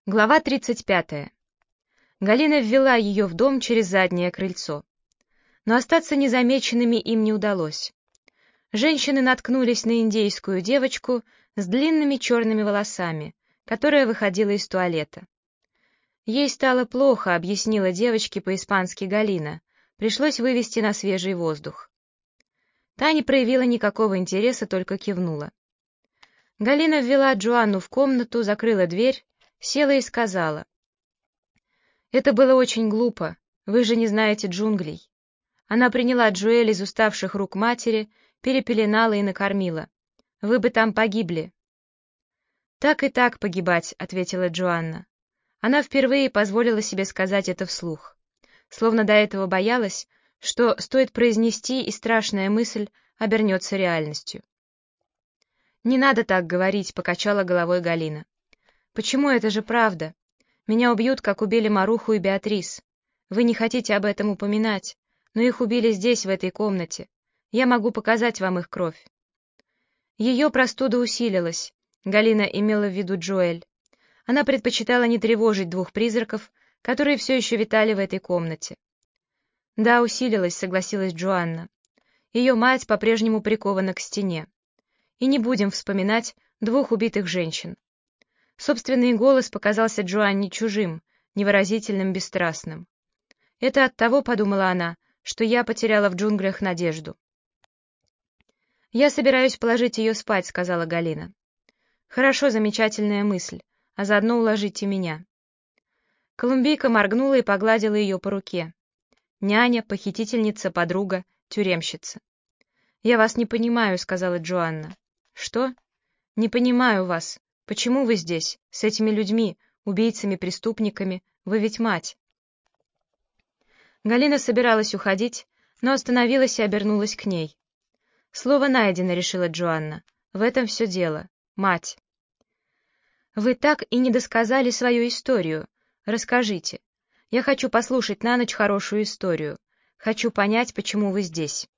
Глава 35. Галина ввела ее в дом через заднее крыльцо. Но остаться незамеченными им не удалось. Женщины наткнулись на индейскую девочку с длинными черными волосами, которая выходила из туалета. Ей стало плохо, объяснила девочке по-испански Галина. Пришлось вывести на свежий воздух. Та не проявила никакого интереса, только кивнула. Галина ввела Джоанну в комнату, закрыла дверь, села и сказала: «Это было очень глупо, вы же не знаете джунглей». Она приняла Джоэль из уставших рук матери, перепеленала и накормила. «Вы бы там погибли». «Так и так погибать», — ответила Джоанна. Она впервые позволила себе сказать это вслух, словно до этого боялась, что стоит произнести, и страшная мысль обернется реальностью. «Не надо так говорить», — покачала головой Галина. «Почему, это же правда? Меня убьют, как убили Маруху и Беатрис. Вы не хотите об этом упоминать, но их убили здесь, в этой комнате. Я могу показать вам их кровь». Ее простуда усилилась. Галина имела в виду Джоэль. Она предпочитала не тревожить двух призраков, которые все еще витали в этой комнате. «Да, усилилась», — согласилась Джоанна. «Ее мать по-прежнему прикована к стене. И не будем вспоминать двух убитых женщин». Собственный голос показался Джоанне чужим, невыразительным, бесстрастным. «Это от того, — подумала она, — что я потеряла в джунглях надежду». «Я собираюсь положить ее спать», — сказала Галина. «Хорошо, замечательная мысль, а заодно уложите меня». Колумбийка моргнула и погладила ее по руке. Няня, похитительница, подруга, тюремщица. «Я вас не понимаю», — сказала Джоанна. «Что?» «Не понимаю вас. Почему вы здесь, с этими людьми, убийцами, преступниками? Вы ведь мать». Галина собиралась уходить, но остановилась и обернулась к ней. «Слово найдено», — решила Джоанна. «В этом все дело. Мать». «Вы так и не досказали свою историю. Расскажите. Я хочу послушать на ночь хорошую историю. Хочу понять, почему вы здесь».